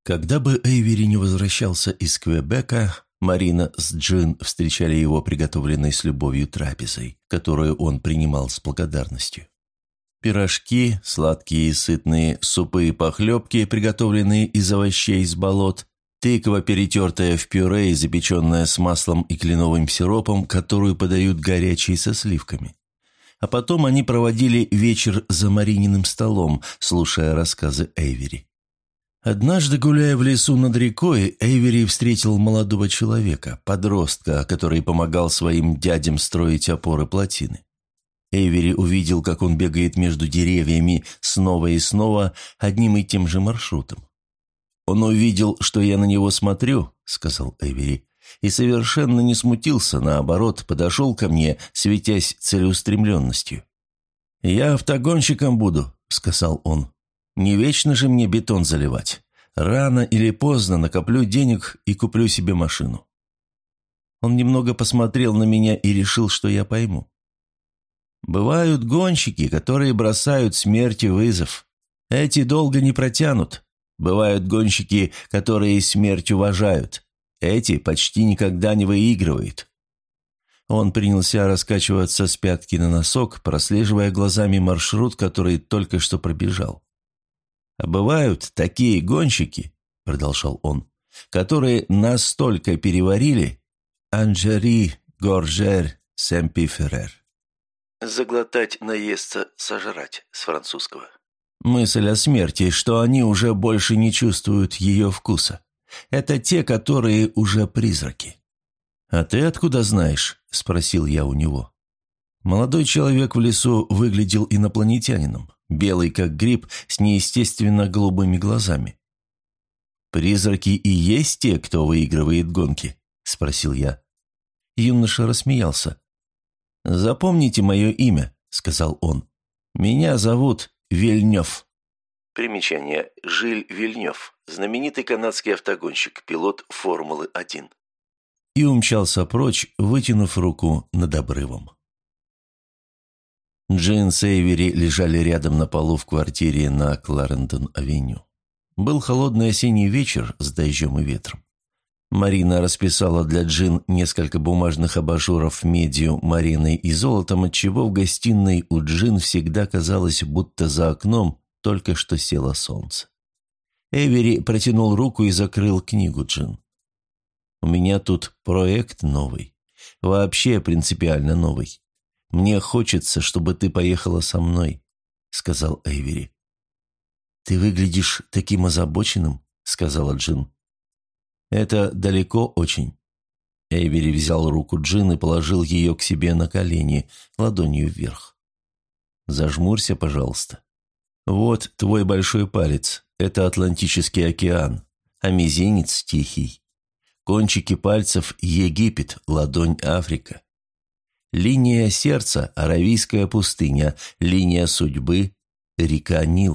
Когда бы Эйвери не возвращался из Квебека, Марина с Джин встречали его приготовленной с любовью трапезой, которую он принимал с благодарностью. Пирожки, сладкие и сытные супы и похлебки, приготовленные из овощей с болот, тыква, перетертая в пюре и запеченная с маслом и кленовым сиропом, которую подают горячей со сливками. А потом они проводили вечер за Марининым столом, слушая рассказы Эйвери. Однажды, гуляя в лесу над рекой, Эйвери встретил молодого человека, подростка, который помогал своим дядям строить опоры плотины. Эйвери увидел, как он бегает между деревьями снова и снова одним и тем же маршрутом. «Он увидел, что я на него смотрю», — сказал Эйвери, и совершенно не смутился, наоборот, подошел ко мне, светясь целеустремленностью. «Я автогонщиком буду», — сказал он. «Не вечно же мне бетон заливать. Рано или поздно накоплю денег и куплю себе машину». Он немного посмотрел на меня и решил, что я пойму. «Бывают гонщики, которые бросают смерти вызов. Эти долго не протянут. Бывают гонщики, которые смерть уважают. Эти почти никогда не выигрывают». Он принялся раскачиваться с пятки на носок, прослеживая глазами маршрут, который только что пробежал. «А бывают такие гонщики, — продолжал он, — которые настолько переварили «Анжери, горжер, семпиферер». Заглотать, наесться, сожрать с французского. Мысль о смерти, что они уже больше не чувствуют ее вкуса. Это те, которые уже призраки. «А ты откуда знаешь?» – спросил я у него. Молодой человек в лесу выглядел инопланетянином, белый как гриб, с неестественно голубыми глазами. «Призраки и есть те, кто выигрывает гонки?» – спросил я. Юноша рассмеялся. «Запомните мое имя», – сказал он. «Меня зовут Вильнёв». Примечание. Жиль Вильнёв, знаменитый канадский автогонщик, пилот Формулы-1. И умчался прочь, вытянув руку над обрывом. Джин с Эйвери лежали рядом на полу в квартире на Кларендон-авеню. Был холодный осенний вечер с дождем и ветром. Марина расписала для Джин несколько бумажных абажуров медью, мариной и золотом, отчего в гостиной у Джин всегда казалось, будто за окном только что село солнце. Эйвери протянул руку и закрыл книгу Джин. «У меня тут проект новый. Вообще принципиально новый. Мне хочется, чтобы ты поехала со мной», — сказал Эйвери. «Ты выглядишь таким озабоченным», — сказала Джин. «Это далеко очень». Эйвери взял руку Джин и положил ее к себе на колени, ладонью вверх. «Зажмурься, пожалуйста. Вот твой большой палец. Это Атлантический океан, а мизинец Тихий. Кончики пальцев – Египет, ладонь – Африка. Линия сердца – Аравийская пустыня, линия судьбы – река Нил».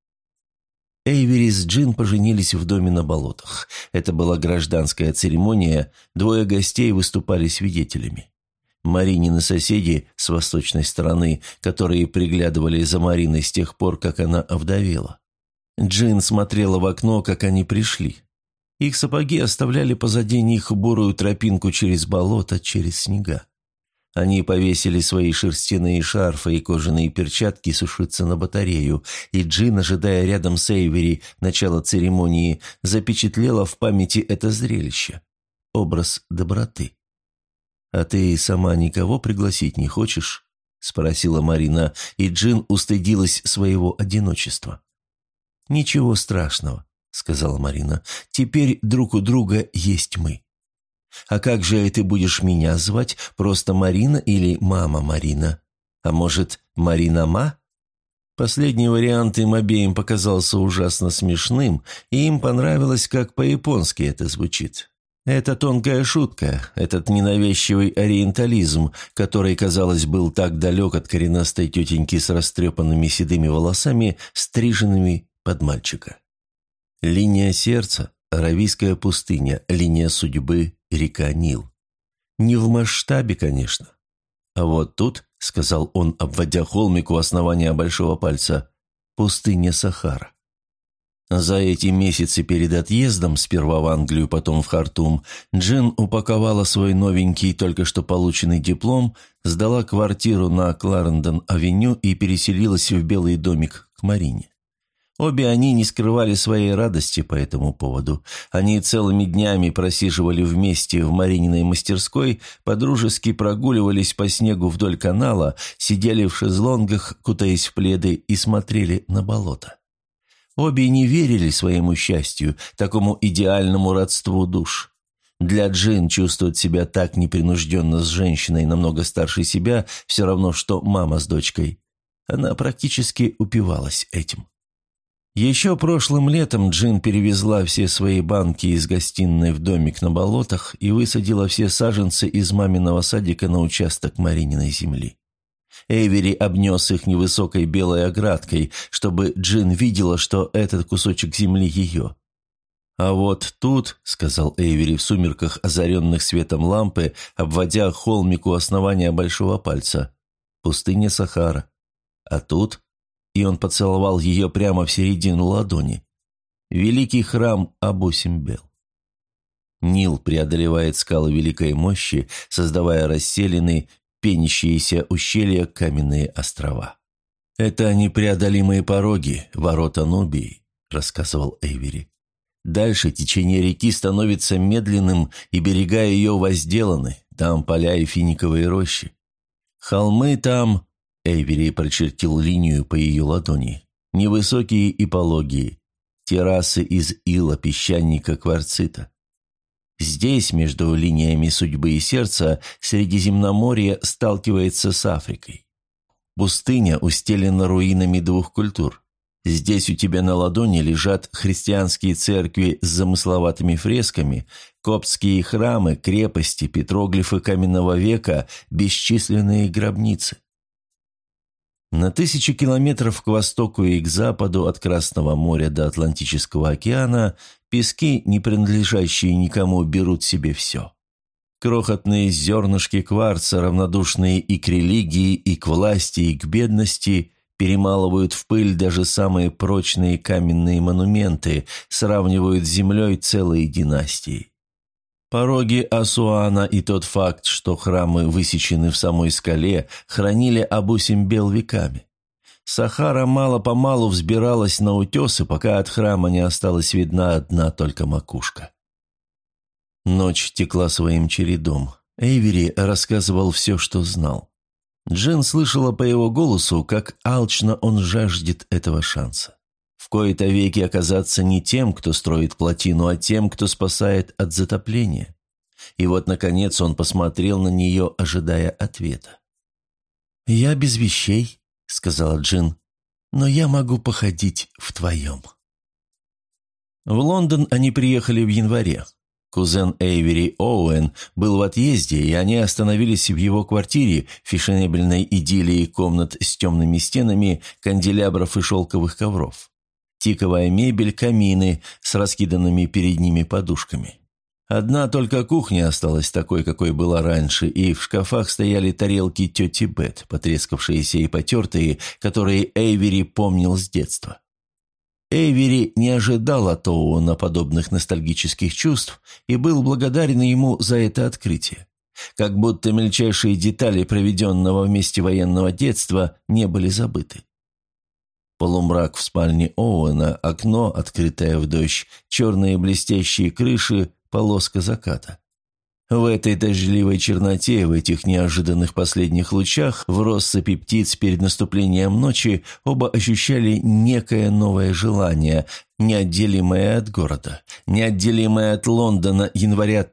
Эйвери с Джин поженились в доме на болотах. Это была гражданская церемония, двое гостей выступали свидетелями. Маринины соседи с восточной стороны, которые приглядывали за Мариной с тех пор, как она овдовела. Джин смотрела в окно, как они пришли. Их сапоги оставляли позади них бурую тропинку через болото, через снега. Они повесили свои шерстяные шарфы и кожаные перчатки сушиться на батарею, и Джин, ожидая рядом с Эйвери начала церемонии, запечатлела в памяти это зрелище. Образ доброты. «А ты сама никого пригласить не хочешь?» – спросила Марина, и Джин устыдилась своего одиночества. «Ничего страшного», – сказала Марина. «Теперь друг у друга есть мы». «А как же ты будешь меня звать? Просто Марина или мама Марина? А может, Марина-ма?» Последний вариант им обеим показался ужасно смешным, и им понравилось, как по-японски это звучит. Это тонкая шутка, этот ненавязчивый ориентализм, который, казалось, был так далек от коренастой тетеньки с растрепанными седыми волосами, стриженными под мальчика. Линия сердца, Аравийская пустыня, линия судьбы, река Нил. Не в масштабе, конечно. А вот тут, — сказал он, обводя холмик у основания большого пальца, — пустыня Сахара. За эти месяцы перед отъездом, сперва в Англию, потом в Хартум, Джин упаковала свой новенький, только что полученный диплом, сдала квартиру на Кларендон-авеню и переселилась в белый домик к Марине. Обе они не скрывали своей радости по этому поводу. Они целыми днями просиживали вместе в Марининой мастерской, подружески прогуливались по снегу вдоль канала, сидели в шезлонгах, кутаясь в пледы, и смотрели на болото. Обе не верили своему счастью, такому идеальному родству душ. Для Джин чувствовать себя так непринужденно с женщиной намного старше себя все равно, что мама с дочкой. Она практически упивалась этим. Еще прошлым летом Джин перевезла все свои банки из гостиной в домик на болотах и высадила все саженцы из маминого садика на участок Марининой земли. Эйвери обнес их невысокой белой оградкой, чтобы Джин видела, что этот кусочек земли ее. «А вот тут», — сказал Эйвери в сумерках, озаренных светом лампы, обводя холмик у основания большого пальца, — «пустыня Сахара. А тут...» — и он поцеловал ее прямо в середину ладони, — «великий храм Абу-Симбел». Нил преодолевает скалы великой мощи, создавая расселенные, пенящиеся ущелья, каменные острова. «Это непреодолимые пороги, ворота Нубии», — рассказывал Эйвери. «Дальше течение реки становится медленным, и берега ее возделаны, там поля и финиковые рощи. Холмы там...» — Эйвери прочертил линию по ее ладони. «Невысокие и пологие, террасы из ила, песчаника, кварцита. Здесь, между линиями судьбы и сердца, Средиземноморье сталкивается с Африкой. Пустыня устелена руинами двух культур. Здесь у тебя на ладони лежат христианские церкви с замысловатыми фресками, коптские храмы, крепости, петроглифы каменного века, бесчисленные гробницы. На 1000 километров к востоку и к западу от Красного моря до Атлантического океана пески, не принадлежащие никому, берут себе все. Крохотные зернышки кварца, равнодушные и к религии, и к власти, и к бедности, перемалывают в пыль даже самые прочные каменные монументы, сравнивают с землей целые династии. Пороги Асуана и тот факт, что храмы высечены в самой скале, хранили Абу-Симбел веками. Сахара мало-помалу взбиралась на утесы, пока от храма не осталась видна одна только макушка. Ночь текла своим чередом. Эйвери рассказывал все, что знал. Джин слышала по его голосу, как алчно он жаждет этого шанса. В кои-то веки оказаться не тем, кто строит плотину, а тем, кто спасает от затопления. И вот, наконец, он посмотрел на нее, ожидая ответа. «Я без вещей», — сказала Джин, — «но я могу походить в твоем». В Лондон они приехали в январе. Кузен Эйвери Оуэн был в отъезде, и они остановились в его квартире, фешенебельной идиллии комнат с темными стенами, канделябров и шелковых ковров. Тиковая мебель, камины с раскиданными перед ними подушками. Одна только кухня осталась такой, какой была раньше, и в шкафах стояли тарелки тети Бет, потрескавшиеся и потертые, которые Эйвери помнил с детства. Эйвери не ожидал от Оуэна подобных ностальгических чувств и был благодарен ему за это открытие. Как будто мельчайшие детали проведенного вместе военного детства не были забыты. Полумрак в спальне Оуэна, окно, открытое в дождь, черные блестящие крыши, полоска заката. В этой дождливой черноте, в этих неожиданных последних лучах, в россыпи птиц перед наступлением ночи, оба ощущали некое новое желание, неотделимое от города, неотделимое от Лондона января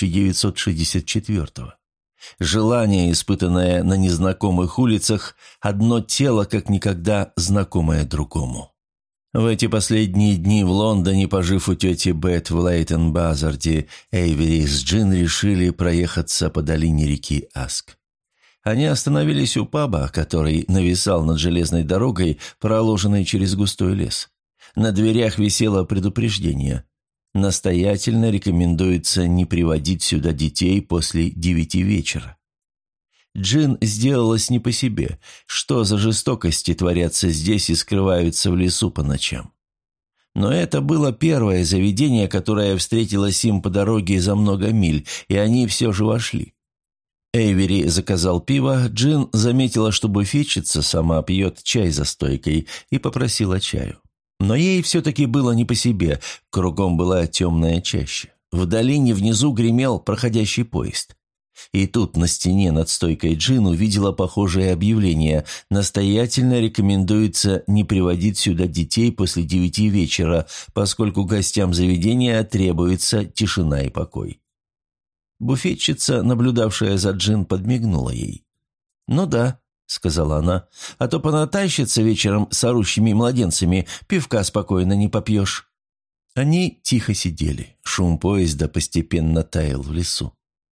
1964-го. Желание, испытанное на незнакомых улицах, одно тело, как никогда знакомое другому. В эти последние дни в Лондоне, пожив у тети Бет в Лейтон-Базарде, Эйвери с Джин решили проехаться по долине реки Аск. Они остановились у паба, который нависал над железной дорогой, проложенной через густой лес. На дверях висело предупреждение. Настоятельно рекомендуется не приводить сюда детей после 9 вечера. Джин сделалась не по себе. Что за жестокости творятся здесь и скрываются в лесу по ночам? Но это было первое заведение, которое встретилось им по дороге за много миль, и они все же вошли. Эйвери заказал пиво, Джин заметила, что буфетчица сама пьет чай за стойкой, и попросила чаю. Но ей все-таки было не по себе, кругом была темная чаща. В долине внизу гремел проходящий поезд. И тут на стене над стойкой Джин увидела похожее объявление: настоятельно рекомендуется не приводить сюда детей после 9 вечера, поскольку гостям заведения требуется тишина и покой. Буфетчица, наблюдавшая за Джин, подмигнула ей. «Ну да», — сказала она, — «а то понатащится вечером с орущими младенцами, пивка спокойно не попьешь». Они тихо сидели, шум поезда постепенно таял в лесу.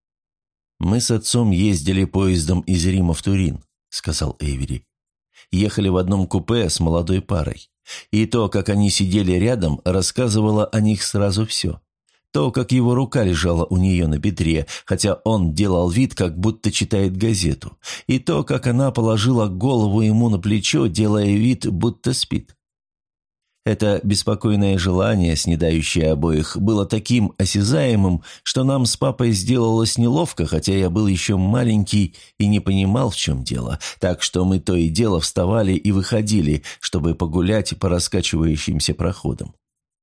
«Мы с отцом ездили поездом из Рима в Турин», — сказал Эйвери. «Ехали в одном купе с молодой парой. И то, как они сидели рядом, рассказывало о них сразу все. То, как его рука лежала у нее на бедре, хотя он делал вид, как будто читает газету. И то, как она положила голову ему на плечо, делая вид, будто спит. Это беспокойное желание, снедающее обоих, было таким осязаемым, что нам с папой сделалось неловко, хотя я был еще маленький и не понимал, в чем дело, так что мы то и дело вставали и выходили, чтобы погулять по раскачивающимся проходам.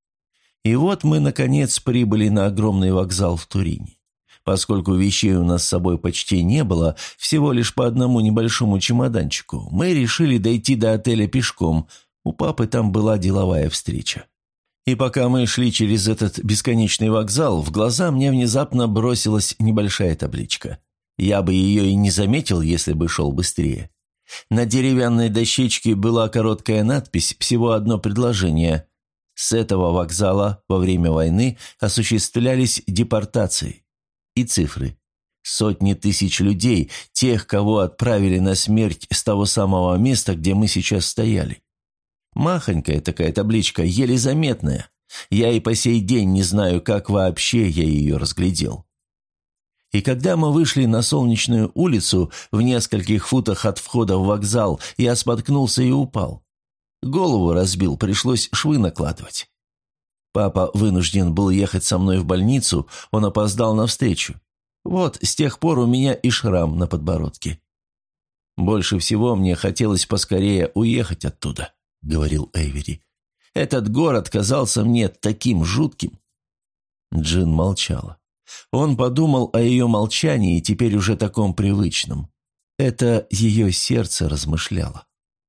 И вот мы, наконец, прибыли на огромный вокзал в Турине. Поскольку вещей у нас с собой почти не было, всего лишь по одному небольшому чемоданчику, мы решили дойти до отеля пешком. У папы там была деловая встреча. И пока мы шли через этот бесконечный вокзал, в глаза мне внезапно бросилась небольшая табличка. Я бы ее и не заметил, если бы шел быстрее. На деревянной дощечке была короткая надпись, всего одно предложение. С этого вокзала во время войны осуществлялись депортации. И цифры. Сотни тысяч людей, тех, кого отправили на смерть с того самого места, где мы сейчас стояли. Махонькая такая табличка, еле заметная. Я и по сей день не знаю, как вообще я ее разглядел. И когда мы вышли на Солнечную улицу, в нескольких футах от входа в вокзал, я споткнулся и упал. Голову разбил, пришлось швы накладывать. Папа вынужден был ехать со мной в больницу, он опоздал навстречу. Вот с тех пор у меня и шрам на подбородке. Больше всего мне хотелось поскорее уехать оттуда, — говорил Эйвери. «Этот город казался мне таким жутким». Джин молчала. Он подумал о ее молчании, теперь уже таком привычном. Это ее сердце размышляло.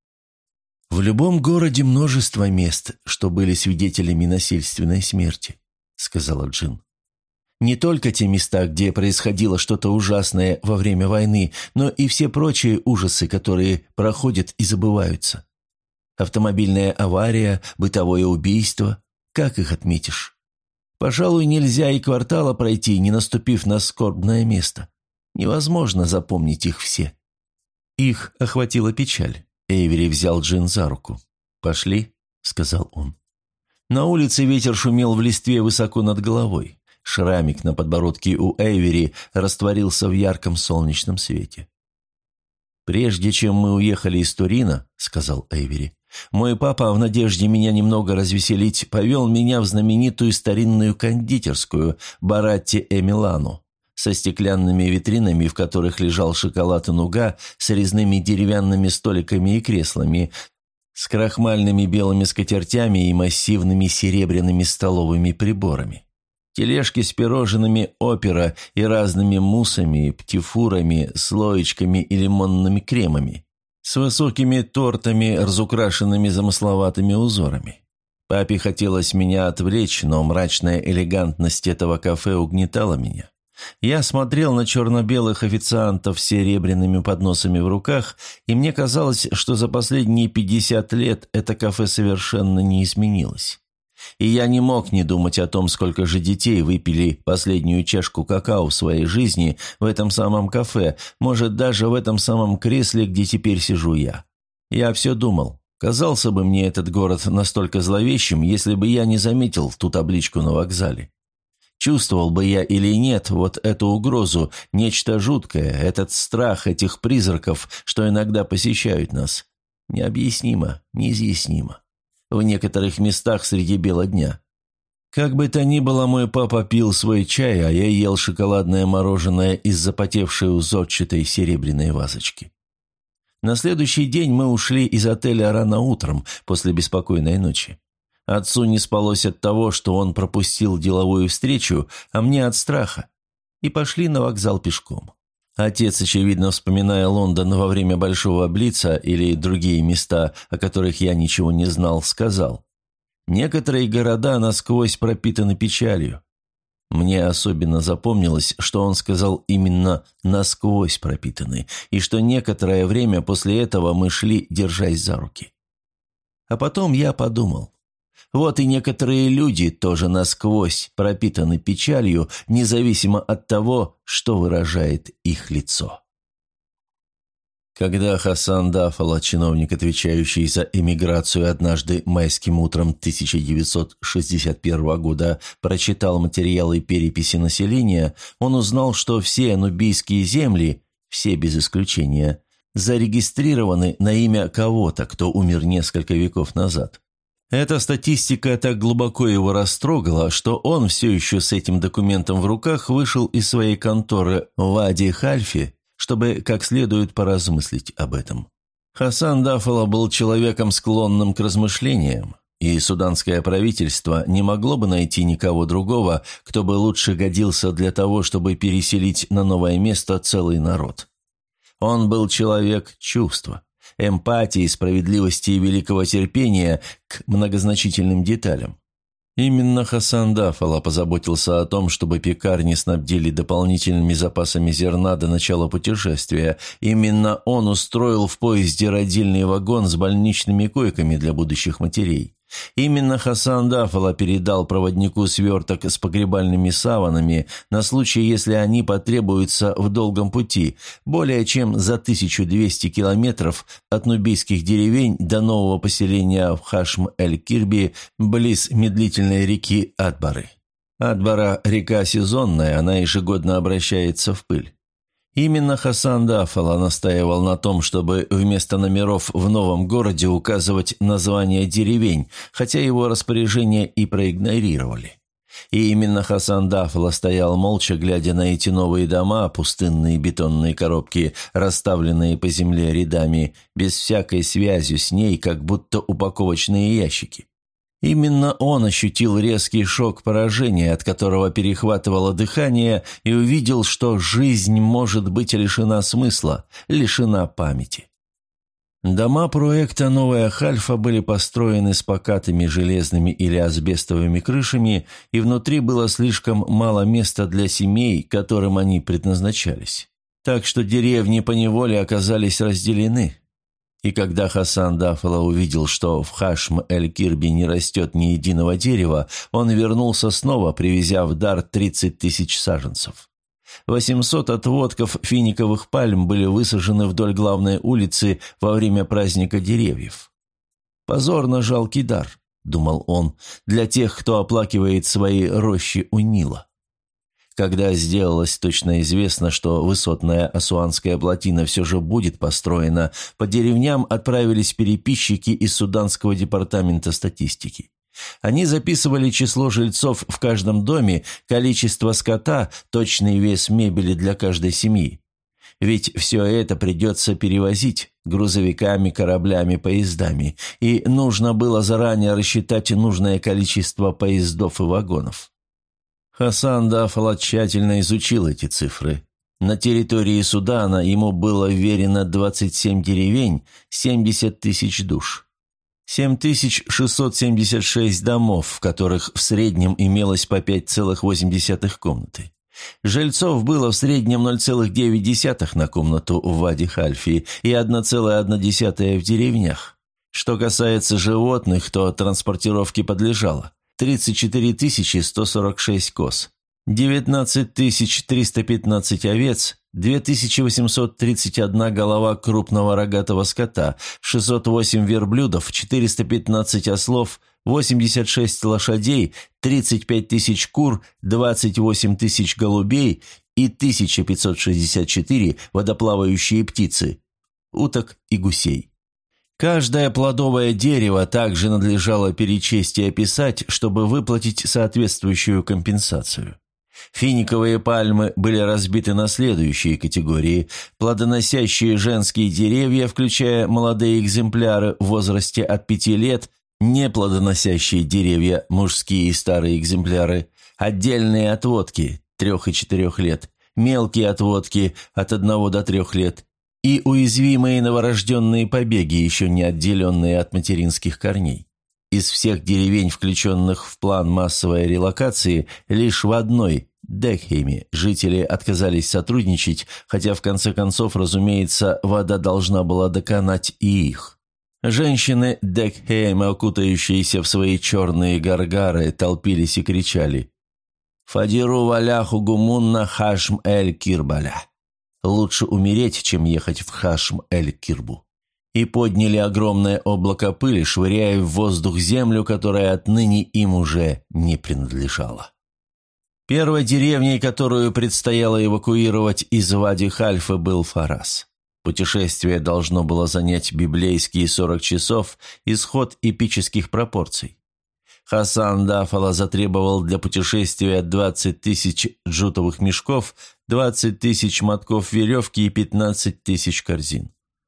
«В любом городе множество мест, что были свидетелями насильственной смерти», — сказала Джин. «Не только те места, где происходило что-то ужасное во время войны, но и все прочие ужасы, которые проходят и забываются. Автомобильная авария, бытовое убийство. Как их отметишь? Пожалуй, нельзя и квартала пройти, не наступив на скорбное место. Невозможно запомнить их все». Их охватила печаль. Эйвери взял Джин за руку. «Пошли», — сказал он. На улице ветер шумел в листве высоко над головой. Шрамик на подбородке у Эйвери растворился в ярком солнечном свете. «Прежде чем мы уехали из Турина, — сказал Эйвери, — мой папа, в надежде меня немного развеселить, повел меня в знаменитую старинную кондитерскую Баратти e Milano со стеклянными витринами, в которых лежал шоколад и нуга, с резными деревянными столиками и креслами, с крахмальными белыми скатертями и массивными серебряными столовыми приборами. Тележки с пирожными опера и разными муссами, птифурами, слоечками и лимонными кремами, с высокими тортами, разукрашенными замысловатыми узорами. Папе хотелось меня отвлечь, но мрачная элегантность этого кафе угнетала меня. Я смотрел на черно-белых официантов с серебряными подносами в руках, и мне казалось, что за последние 50 лет это кафе совершенно не изменилось. И я не мог не думать о том, сколько же детей выпили последнюю чашку какао в своей жизни в этом самом кафе, может, даже в этом самом кресле, где теперь сижу я. Я все думал, казался бы мне этот город настолько зловещим, если бы я не заметил ту табличку на вокзале. Чувствовал бы я или нет вот эту угрозу, нечто жуткое, этот страх этих призраков, что иногда посещают нас. Необъяснимо, неизъяснимо. в некоторых местах среди бела дня. Как бы то ни было, мой папа пил свой чай, а я ел шоколадное мороженое из запотевшей узорчатой серебряной вазочки. На следующий день мы ушли из отеля рано утром, после беспокойной ночи. Отцу не спалось от того, что он пропустил деловую встречу, а мне от страха. И пошли на вокзал пешком. Отец, очевидно, вспоминая Лондон во время Большого Блица или другие места, о которых я ничего не знал, сказал: «Некоторые города насквозь пропитаны печалью». Мне особенно запомнилось, что он сказал именно «насквозь пропитаны», и что некоторое время после этого мы шли, держась за руки. А потом я подумал: вот и некоторые люди тоже насквозь пропитаны печалью, независимо от того, что выражает их лицо. Когда Хасан Даффало, чиновник, отвечающий за эмиграцию, однажды майским утром 1961 года прочитал материалы переписи населения, он узнал, что все нубийские земли, все без исключения, зарегистрированы на имя кого-то, кто умер несколько веков назад. Эта статистика так глубоко его растрогала, что он, все еще с этим документом в руках, вышел из своей конторы в Вади-Хальфе, чтобы как следует поразмыслить об этом. Хасан Даффало был человеком, склонным к размышлениям, и суданское правительство не могло бы найти никого другого, кто бы лучше годился для того, чтобы переселить на новое место целый народ. Он был человек чувства, эмпатии, справедливости и великого терпения к многозначительным деталям. Именно Хасан Даффало позаботился о том, чтобы пекарни снабдили дополнительными запасами зерна до начала путешествия. Именно он устроил в поезде родильный вагон с больничными койками для будущих матерей. Именно Хасан Даффало передал проводнику сверток с погребальными саванами на случай, если они потребуются в долгом пути, более чем за 1200 километров от нубийских деревень до нового поселения в Хашм-эль-Кирби близ медлительной реки Адбары. Адбара – река сезонная, она ежегодно обращается в пыль. Именно Хасан Даффало настаивал на том, чтобы вместо номеров в новом городе указывать названия деревень, хотя его распоряжение и проигнорировали. И именно Хасан Даффало стоял молча, глядя на эти новые дома, пустынные бетонные коробки, расставленные по земле рядами, без всякой связи с ней, как будто упаковочные ящики. Именно он ощутил резкий шок поражения, от которого перехватывало дыхание, и увидел, что жизнь может быть лишена смысла, лишена памяти. Дома проекта «Новая Хальфа» были построены с покатыми железными или асбестовыми крышами, и внутри было слишком мало места для семей, которым они предназначались. Так что деревни поневоле оказались разделены. И когда Хасан Даффало увидел, что в Хашм-эль-Кирби не растет ни единого дерева, он вернулся снова, привезя в дар 30 тысяч саженцев. 800 отводков финиковых пальм были высажены вдоль главной улицы во время праздника деревьев. «Позорно жалкий дар», — думал он, — «для тех, кто оплакивает свои рощи у Нила». Когда сделалось точно известно, что высотная Асуанская плотина все же будет построена, по деревням отправились переписчики из Суданского департамента статистики. Они записывали число жильцов в каждом доме, количество скота, точный вес мебели для каждой семьи. Ведь все это придется перевозить грузовиками, кораблями, поездами, и нужно было заранее рассчитать нужное количество поездов и вагонов. Хасан Даффало тщательно изучил эти цифры. На территории Судана ему было вверено 27 деревень, 70 тысяч душ. 7676 домов, в которых в среднем имелось по 5,8 комнаты. Жильцов было в среднем 0,9 на комнату в Вади-Хальфе и 1,1 в деревнях. Что касается животных, то транспортировке подлежало 34 146 коз, 19 315 овец, 2831 голова крупного рогатого скота, 608 верблюдов, 415 ослов, 86 лошадей, 35 тысяч кур, 28 тысяч голубей и 1564 водоплавающие птицы, уток и гусей. Каждое плодовое дерево также надлежало перечесть и описать, чтобы выплатить соответствующую компенсацию. Финиковые пальмы были разбиты на следующие категории: плодоносящие женские деревья, включая молодые экземпляры в возрасте от 5 лет, неплодоносящие деревья, мужские и старые экземпляры, отдельные отводки 3 и 4 лет, мелкие отводки от 1 до 3 лет и уязвимые новорожденные побеги, еще не отделенные от материнских корней. Из всех деревень, включенных в план массовой релокации, лишь в одной, Декхейме, жители отказались сотрудничать, хотя в конце концов, разумеется, вода должна была доконать и их. Женщины Декхейма, окутающиеся в свои черные гаргары, толпились и кричали: «Фадиру валяху гумунна Хашм-эль-Кирбаля». Лучше умереть, чем ехать в Хашм-эль-Кирбу. И подняли огромное облако пыли, швыряя в воздух землю, которая отныне им уже не принадлежала. Первой деревней, которую предстояло эвакуировать из Вади-Хальфа, был Фарас. Путешествие должно было занять библейские 40 часов, исход эпических пропорций. Хасан Дафала затребовал для путешествия 20 тысяч джутовых мешков, 20 тысяч мотков веревки и 15 тысяч корзин.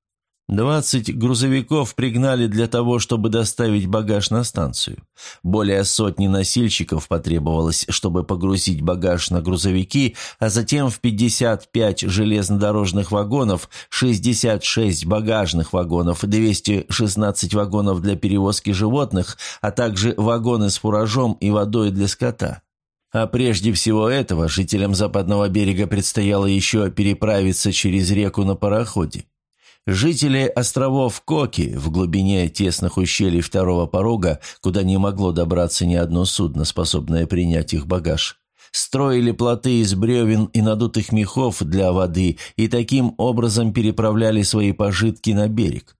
20 грузовиков пригнали для того, чтобы доставить багаж на станцию. Более сотни носильщиков потребовалось, чтобы погрузить багаж на грузовики, а затем в 55 железнодорожных вагонов, 66 багажных вагонов, 216 вагонов для перевозки животных, а также вагоны с фуражом и водой для скота. А прежде всего этого жителям западного берега предстояло еще переправиться через реку на пароходе. Жители островов Коки в глубине тесных ущелий второго порога, куда не могло добраться ни одно судно, способное принять их багаж, строили плоты из бревен и надутых мехов для воды и таким образом переправляли свои пожитки на берег.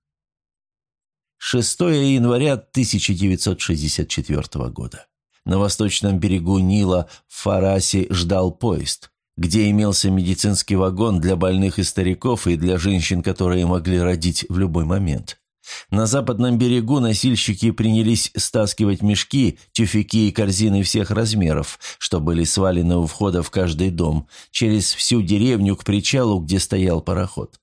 6 января 1964 года. На восточном берегу Нила в Фарасе ждал поезд, где имелся медицинский вагон для больных и стариков и для женщин, которые могли родить в любой момент. На западном берегу носильщики принялись стаскивать мешки, тюфяки и корзины всех размеров, что были свалены у входа в каждый дом, через всю деревню к причалу, где стоял пароход.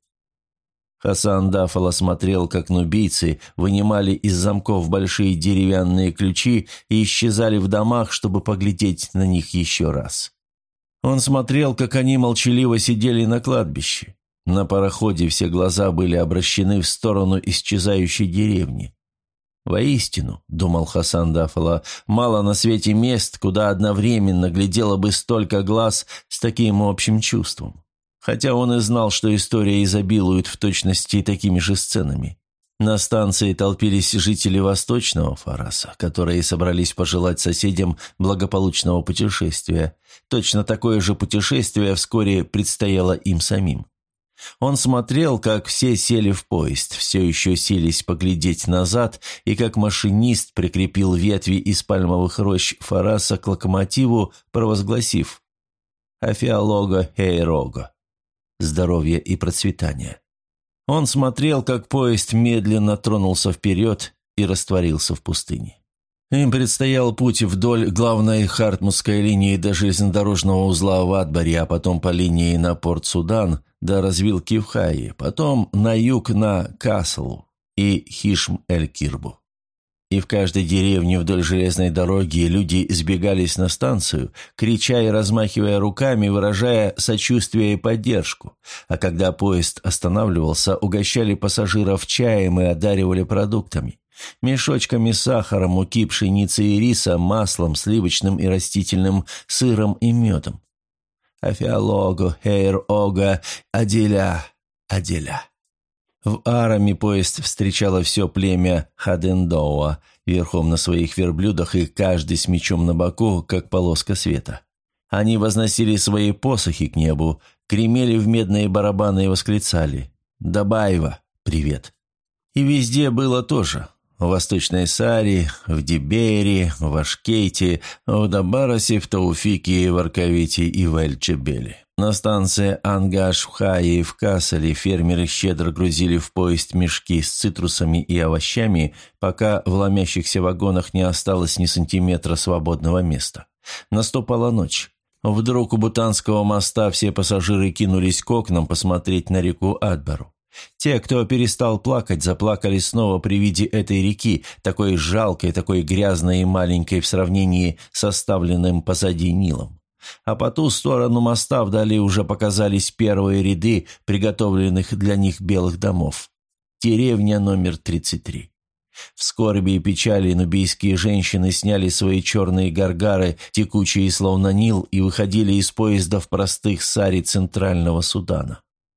Хасан Дафала смотрел, как нубийцы вынимали из замков большие деревянные ключи и исчезали в домах, чтобы поглядеть на них еще раз. Он смотрел, как они молчаливо сидели на кладбище. На пароходе все глаза были обращены в сторону исчезающей деревни. «Воистину, — думал Хасан Дафала, — мало на свете мест, куда одновременно глядело бы столько глаз с таким общим чувством». Хотя он и знал, что история изобилует в точности такими же сценами. На станции толпились жители Восточного Фараса, которые собрались пожелать соседям благополучного путешествия. Точно такое же путешествие вскоре предстояло им самим. Он смотрел, как все сели в поезд, все еще селись поглядеть назад, и как машинист прикрепил ветви из пальмовых рощ Фараса к локомотиву, провозгласив «Афиалого хейрого» – здоровье и процветание. Он смотрел, как поезд медленно тронулся вперед и растворился в пустыне. Им предстоял путь вдоль главной хартмутской линии до железнодорожного узла в Адбаре, а потом по линии на Порт-Судан до развилки в Хайе, потом на юг на Каслу и Хишм-эль-Кирбу. И в каждой деревне вдоль железной дороги люди сбегались на станцию, крича и размахивая руками, выражая сочувствие и поддержку. А когда поезд останавливался, угощали пассажиров чаем и одаривали продуктами. Мешочками сахара, муки, пшеницы и риса, маслом, сливочным и растительным, сыром и медом. Афиалого, хейр-ога, аделя, аделя. В Араме поезд встречало все племя Хадендоа, верхом на своих верблюдах и каждый с мечом на боку, как полоска света. Они возносили свои посохи к небу, гремели в медные барабаны и восклицали «Дабаева, привет!». И везде было тоже. В Восточной Саре, в Дибере, в Ашкейте, в Дабарасе, в Тауфике, в Аркавите и в Эль-Чебеле. На станции Ангаш-в-Хае в Касселе фермеры щедро грузили в поезд мешки с цитрусами и овощами, пока в ломящихся вагонах не осталось ни сантиметра свободного места. Наступала ночь. Вдруг у Бутанского моста все пассажиры кинулись к окнам посмотреть на реку Адбару. Те, кто перестал плакать, заплакали снова при виде этой реки, такой жалкой, такой грязной и маленькой в сравнении с оставленным позади Нилом. А по ту сторону моста вдали уже показались первые ряды приготовленных для них белых домов. Деревня номер 33. В скорби и печали нубийские женщины сняли свои черные гаргары, текучие словно Нил, и выходили из поезда в простых сари Центрального Судана.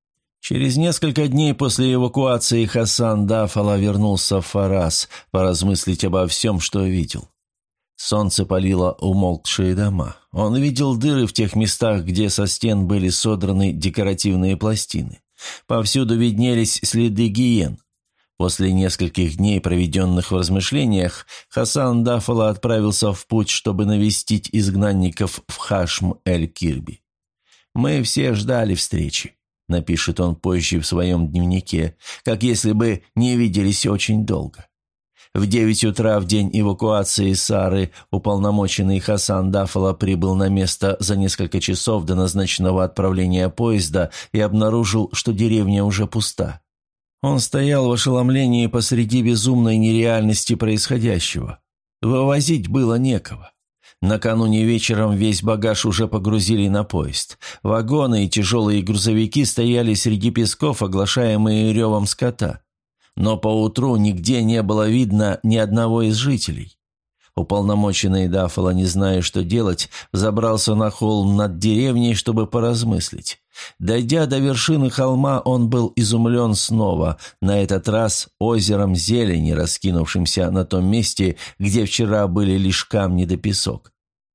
Через несколько дней после эвакуации Хасан Дафала вернулся в Фарас поразмыслить обо всем, что видел. Солнце палило умолкшие дома. Он видел дыры в тех местах, где со стен были содраны декоративные пластины. Повсюду виднелись следы гиен. После нескольких дней, проведенных в размышлениях, Хасан Дафала отправился в путь, чтобы навестить изгнанников в Хашм-эль-Кирби. «Мы все ждали встречи», — напишет он позже в своем дневнике, как если бы не виделись очень долго. В 9 утра в день эвакуации Сары уполномоченный Хасан Дафала прибыл на место за несколько часов до назначенного отправления поезда и обнаружил, что деревня уже пуста. Он стоял в ошеломлении посреди безумной нереальности происходящего. Вывозить было некого. Накануне вечером весь багаж уже погрузили на поезд. Вагоны и тяжелые грузовики стояли среди песков, оглашаемые ревом скота. Но поутру нигде не было видно ни одного из жителей. Уполномоченный Дафала, не зная, что делать, забрался на холм над деревней, чтобы поразмыслить. Дойдя до вершины холма, он был изумлен снова, на этот раз озером зелени, раскинувшимся на том месте, где вчера были лишь камни да песок.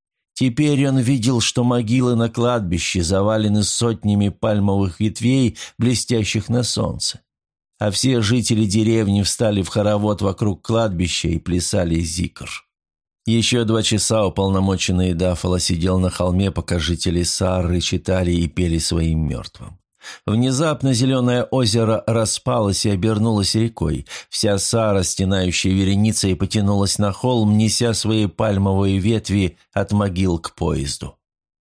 Теперь он видел, что могилы на кладбище завалены сотнями пальмовых ветвей, блестящих на солнце. А все жители деревни встали в хоровод вокруг кладбища и плясали зикр. Еще 2 часа уполномоченный Дафала сидел на холме, пока жители Сары читали и пели своим мертвым. Внезапно зеленое озеро распалось и обернулось рекой. Вся Сара, стенающая вереницей, потянулась на холм, неся свои пальмовые ветви от могил к поезду.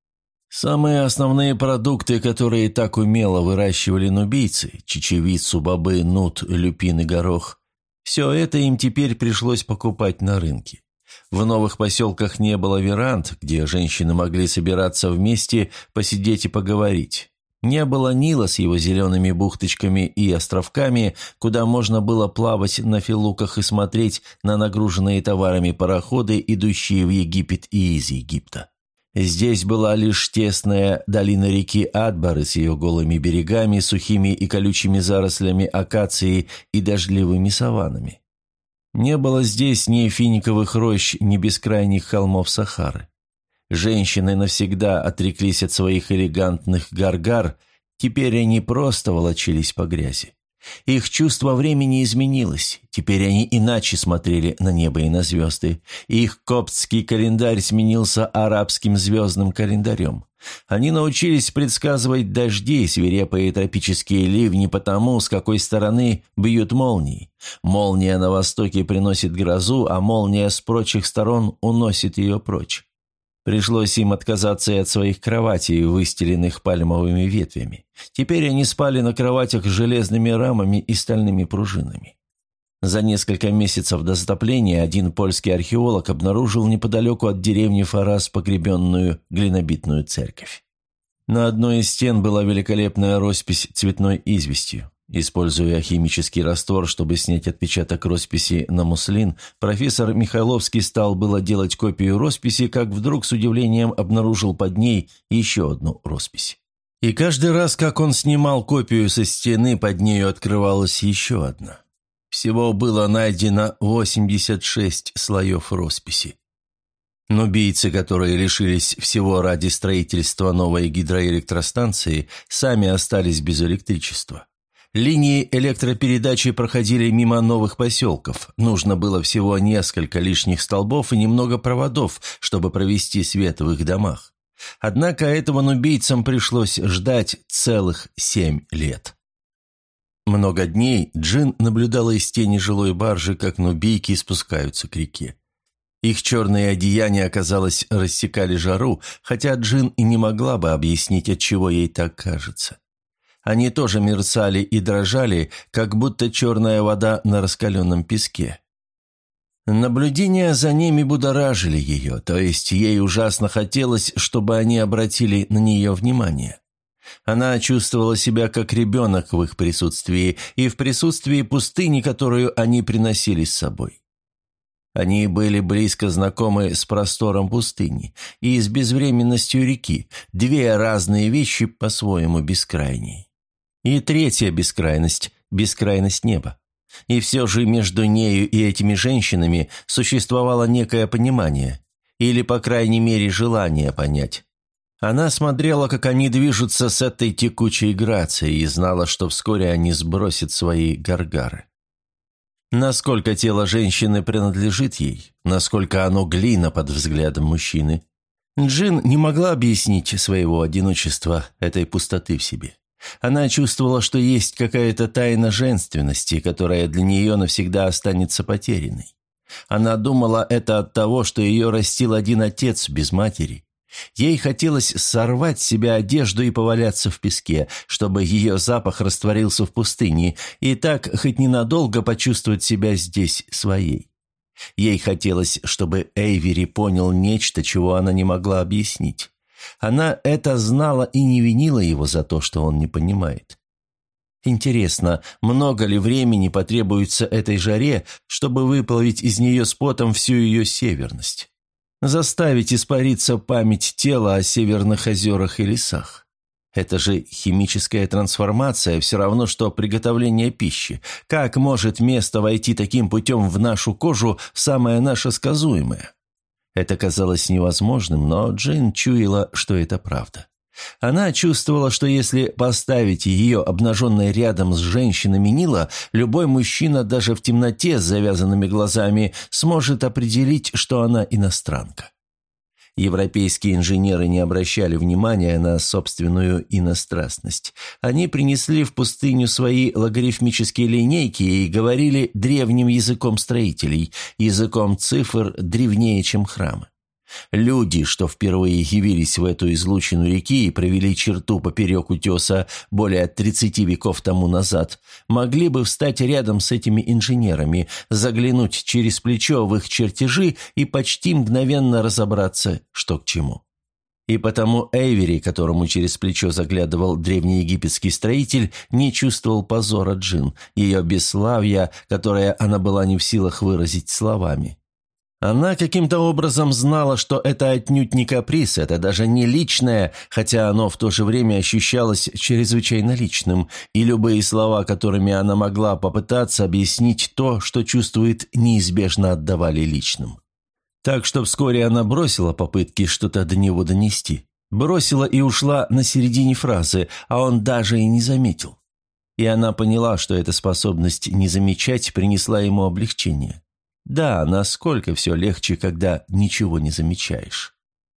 Самые основные продукты, которые так умело выращивали нубийцы – чечевицу, бобы, нут, люпин и горох – все это им теперь пришлось покупать на рынке. В новых поселках не было веранд, где женщины могли собираться вместе, посидеть и поговорить. Не было Нила с его зелеными бухточками и островками, куда можно было плавать на филуках и смотреть на нагруженные товарами пароходы, идущие в Египет и из Египта. Здесь была лишь тесная долина реки Адбары с ее голыми берегами, сухими и колючими зарослями акации и дождливыми саваннами. Не было здесь ни финиковых рощ, ни бескрайних холмов Сахары. Женщины навсегда отреклись от своих элегантных гаргар, теперь они просто волочились по грязи. Их чувство времени изменилось, теперь они иначе смотрели на небо и на звезды. Их коптский календарь сменился арабским звездным календарем. Они научились предсказывать дожди, свирепые тропические ливни по тому, с какой стороны бьют молнии. Молния на востоке приносит грозу, а молния с прочих сторон уносит ее прочь. Пришлось им отказаться и от своих кроватей, выстеленных пальмовыми ветвями. Теперь они спали на кроватях с железными рамами и стальными пружинами. За несколько месяцев до затопления один польский археолог обнаружил неподалеку от деревни Фарас погребенную глинобитную церковь. На одной из стен была великолепная роспись цветной известью. Используя химический раствор, чтобы снять отпечаток росписи на муслин, профессор Михайловский стал было делать копию росписи, как вдруг с удивлением обнаружил под ней еще одну роспись. И каждый раз, как он снимал копию со стены, под нею открывалась еще одна. Всего было найдено 86 слоев росписи. Нубийцы, которые лишились всего ради строительства новой гидроэлектростанции, сами остались без электричества. Линии электропередачи проходили мимо новых поселков. Нужно было всего несколько лишних столбов и немного проводов, чтобы провести свет в их домах. Однако этого нубийцам пришлось ждать целых 7 лет. Много дней Джин наблюдала из тени жилой баржи, как нубийки спускаются к реке. Их черные одеяния, казалось, рассекали жару, хотя Джин и не могла бы объяснить, отчего ей так кажется. Они тоже мерцали и дрожали, как будто черная вода на раскаленном песке. Наблюдения за ними будоражили ее, то есть ей ужасно хотелось, чтобы они обратили на нее внимание. Она чувствовала себя как ребенок в их присутствии и в присутствии пустыни, которую они приносили с собой. Они были близко знакомы с простором пустыни и с безвременностью реки, две разные вещи по-своему бескрайние. И третья бескрайность – бескрайность неба. И все же между нею и этими женщинами существовало некое понимание, или, по крайней мере, желание понять. Она смотрела, как они движутся с этой текучей грацией, и знала, что вскоре они сбросят свои гаргары. Насколько тело женщины принадлежит ей, насколько оно глина под взглядом мужчины. Джин не могла объяснить своего одиночества, этой пустоты в себе. Она чувствовала, что есть какая-то тайна женственности, которая для нее навсегда останется потерянной. Она думала это от того, что ее растил один отец без матери. Ей хотелось сорвать с себя одежду и поваляться в песке, чтобы ее запах растворился в пустыне, и так хоть ненадолго почувствовать себя здесь своей. Ей хотелось, чтобы Эйвери понял нечто, чего она не могла объяснить. Она это знала и не винила его за то, что он не понимает. Интересно, много ли времени потребуется этой жаре, чтобы выплавить из нее с потом всю ее северность? Заставить испариться память тела о северных озерах и лесах. Это же химическая трансформация, все равно, что приготовление пищи. Как может место войти таким путем в нашу кожу, самое наше сказуемое? Это казалось невозможным, но Джин чуяла, что это правда. Она чувствовала, что если поставить ее обнаженной рядом с женщинами Нила, любой мужчина даже в темноте с завязанными глазами сможет определить, что она иностранка. Европейские инженеры не обращали внимания на собственную иностранность. Они принесли в пустыню свои логарифмические линейки и говорили древним языком строителей, языком цифр древнее, чем храмы. Люди, что впервые явились в эту излучину реки и провели черту поперек утеса более 30 веков тому назад, могли бы встать рядом с этими инженерами, заглянуть через плечо в их чертежи и почти мгновенно разобраться, что к чему. И потому Эйвери, которому через плечо заглядывал древнеегипетский строитель, не чувствовал позора Джин, ее бесславия, которое она была не в силах выразить словами. Она каким-то образом знала, что это отнюдь не каприз, это даже не личное, хотя оно в то же время ощущалось чрезвычайно личным, и любые слова, которыми она могла попытаться объяснить то, что чувствует, неизбежно отдавали личным. Так что вскоре она бросила попытки что-то до него донести. Бросила и ушла на середине фразы, а он даже и не заметил. И она поняла, что эта способность не замечать принесла ему облегчение. Да, насколько все легче, когда ничего не замечаешь.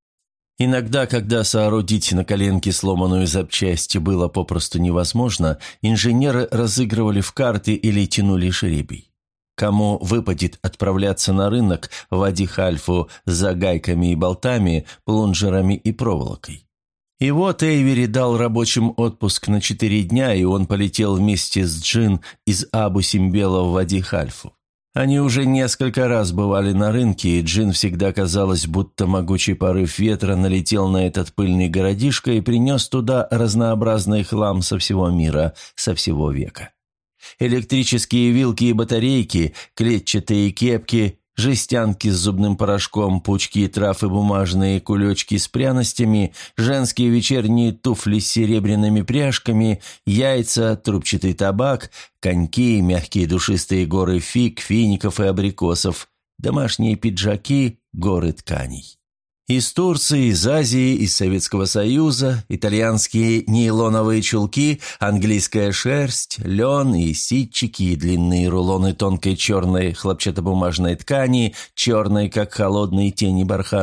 Иногда, когда соорудить на коленке сломанную запчасть было попросту невозможно, инженеры разыгрывали в карты или тянули жребий. Кому выпадет отправляться на рынок в Вади-Хальфу за гайками и болтами, плунжерами и проволокой. И вот Эйвери дал рабочим отпуск на 4 дня, и он полетел вместе с Джин из Абу-Симбела в Вади-Хальфу. Они уже несколько раз бывали на рынке, и Джин всегда казалось, будто могучий порыв ветра налетел на этот пыльный городишко и принес туда разнообразный хлам со всего мира, со всего века. Электрические вилки и батарейки, клетчатые кепки, жестянки с зубным порошком, пучки трав и бумажные кулечки с пряностями, женские вечерние туфли с серебряными пряжками, яйца, трубчатый табак, коньки, мягкие душистые горы фиг, фиников и абрикосов, домашние пиджаки, горы тканей. Из Турции, из Азии, из Советского Союза, итальянские нейлоновые чулки, английская шерсть, лен и ситчики, и длинные рулоны тонкой черной хлопчатобумажной ткани, черной, как холодные тени барханов,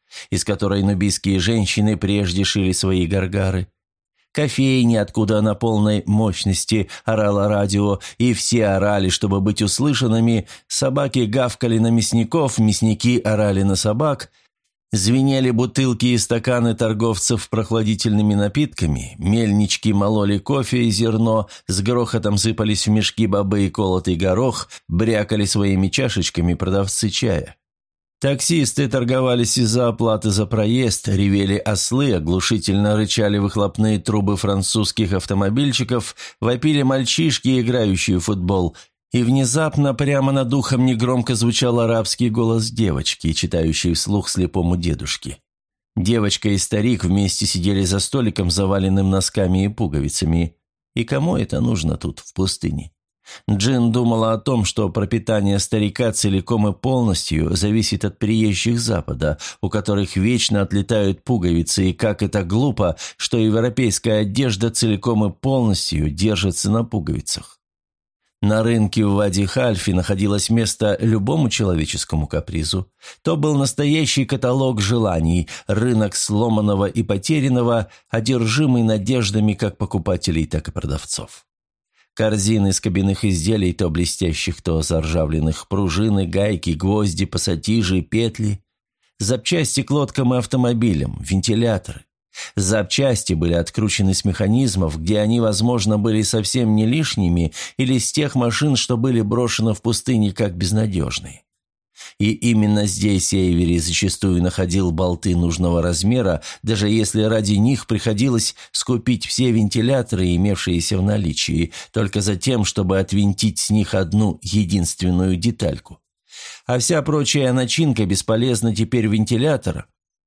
из которой нубийские женщины прежде шили свои гаргары, кофейни, откуда на полной мощности орало радио, и все орали, чтобы быть услышанными, собаки гавкали на мясников, мясники орали на собак, звенели бутылки и стаканы торговцев прохладительными напитками, мельнички мололи кофе и зерно, с грохотом сыпались в мешки бобы и колотый горох, брякали своими чашечками продавцы чая. Таксисты торговались из-за оплаты за проезд, ревели ослы, оглушительно рычали выхлопные трубы французских автомобильчиков, вопили мальчишки, играющие в футбол, и внезапно прямо над ухом негромко звучал арабский голос девочки, читающей вслух слепому дедушке. Девочка и старик вместе сидели за столиком, заваленным носками и пуговицами. И кому это нужно тут, в пустыне? Джин думала о том, что пропитание старика целиком и полностью зависит от приезжих Запада, у которых вечно отлетают пуговицы, и как это глупо, что европейская одежда целиком и полностью держится на пуговицах. На рынке в Вади-Хальфе находилось место любому человеческому капризу. То был настоящий каталог желаний, рынок сломанного и потерянного, одержимый надеждами как покупателей, так и продавцов. Корзины из кабинных изделий, то блестящих, то заржавленных, пружины, гайки, гвозди, пассатижи, петли, запчасти к лодкам и автомобилям, вентиляторы. Запчасти были откручены с механизмов, где они, возможно, были совсем не лишними, или с тех машин, что были брошены в пустыне как безнадежные. И именно здесь Эйвери зачастую находил болты нужного размера, даже если ради них приходилось скупить все вентиляторы, имевшиеся в наличии, только за тем, чтобы отвинтить с них одну единственную детальку. А вся прочая начинка бесполезна теперь вентилятора.